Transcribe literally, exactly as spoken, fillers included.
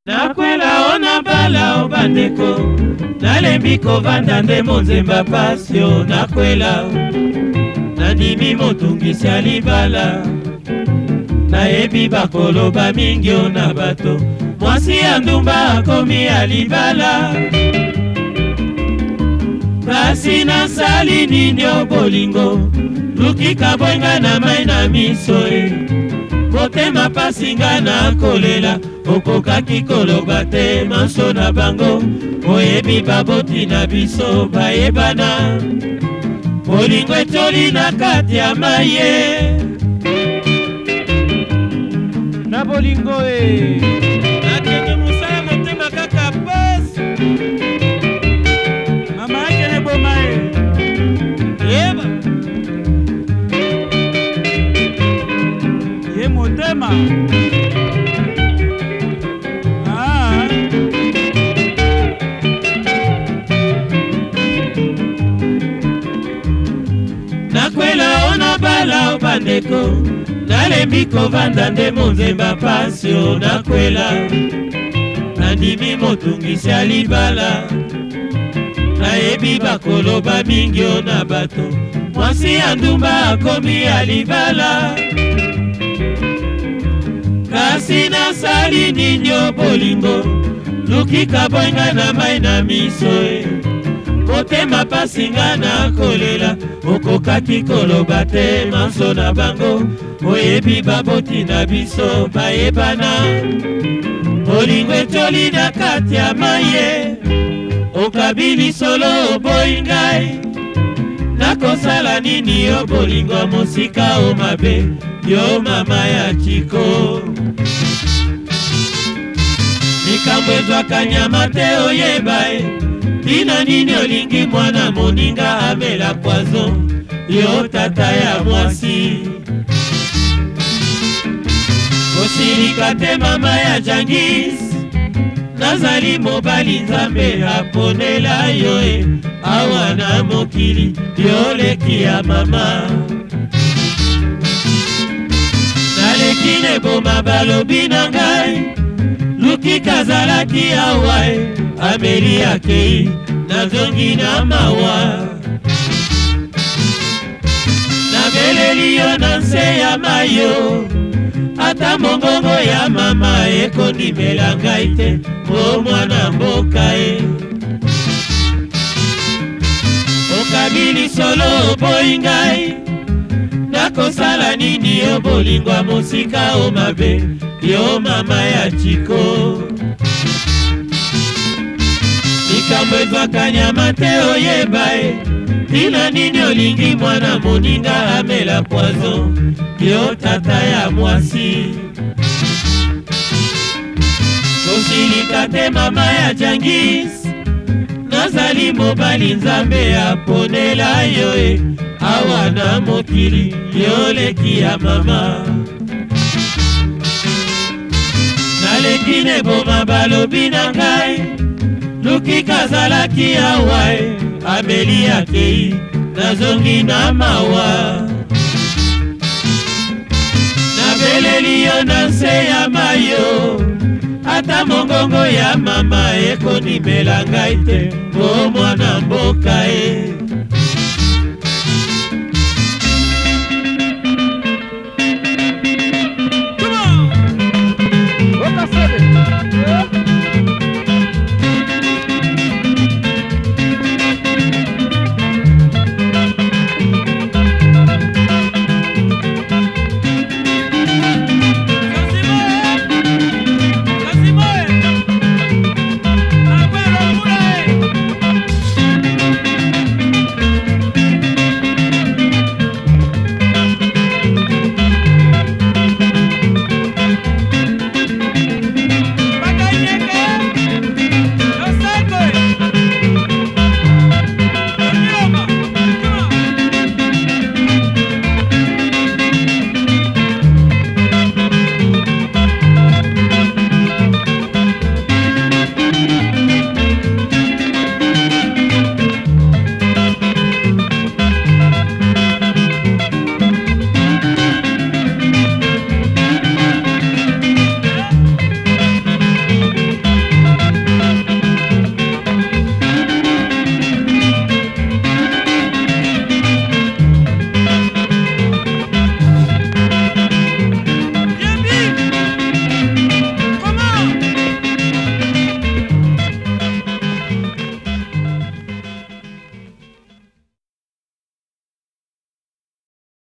Nakwela ona bala o bandeko nalembi kovanda nde monzemba pasio nakwela nandimi motungisi ya libala nayebi bakoloba mingi o na bato mwasi ya ndumba akomi ya libala kasi nasali nini o bolingo lukika bwenga na mai na miso e motema pasinga na kolela okokaki koloba te manso na bango oyebi baboti na biso bayebana bolingo etoli na kati ya maye na bolingo e nakende mosala motema kaka pasi mama akene boma e yeba ye motema nakwela ona bala o bandeko nalembi kovanda nde monzemba pasio nakwela nandimi motungisi ya libala nayebi bakoloba mingi o na bato mwasi ya ndumba akomi ya libala kasi nasali nini o bolingo lukika bwenga na mai na miso e motema pasinga na kolela okokaki koloba te manso na bango oyebi baboti na biso bayebana bolingo etoli na kati ya maye okabili solo oboyi ngai nakosala nini yo bolingo ya mosika o mabe yo mama ya chiko likambo ezwaka nyama te oyeba e tina nini olingi mwana moninga amela poison yo tata ya mwasi kosilika te mama ya jangis nazali mobali nzambe aponela yo e awa na mokili yoleki ya mama naleki neboma balobi na ngai lukika zalaki awa e ameli akei nazongi na mawa nabeleli yo na nse ya mayo ata mongongo ya mama ekondimela ngai te o mwana mboka e okabili solo oboyi ngai nakosala nini yo bolingo ya mosika o mabe yo mama ya chiko likambo ezwaka nyama te oyeba e tina nini olingi mwana moninga amela poison yo tata ya mwasi kosilika te mama ya jangis nazali mobali nzambe aponela yo e awa na mokili yoleki ya mama naleki neboma balobi na ngai lukika zalaki awa e ameli akei nazongi na mawa nabeleli yo na nse ya mayo ata mongongo ya mama ekondimela ngai te o mwana mboka e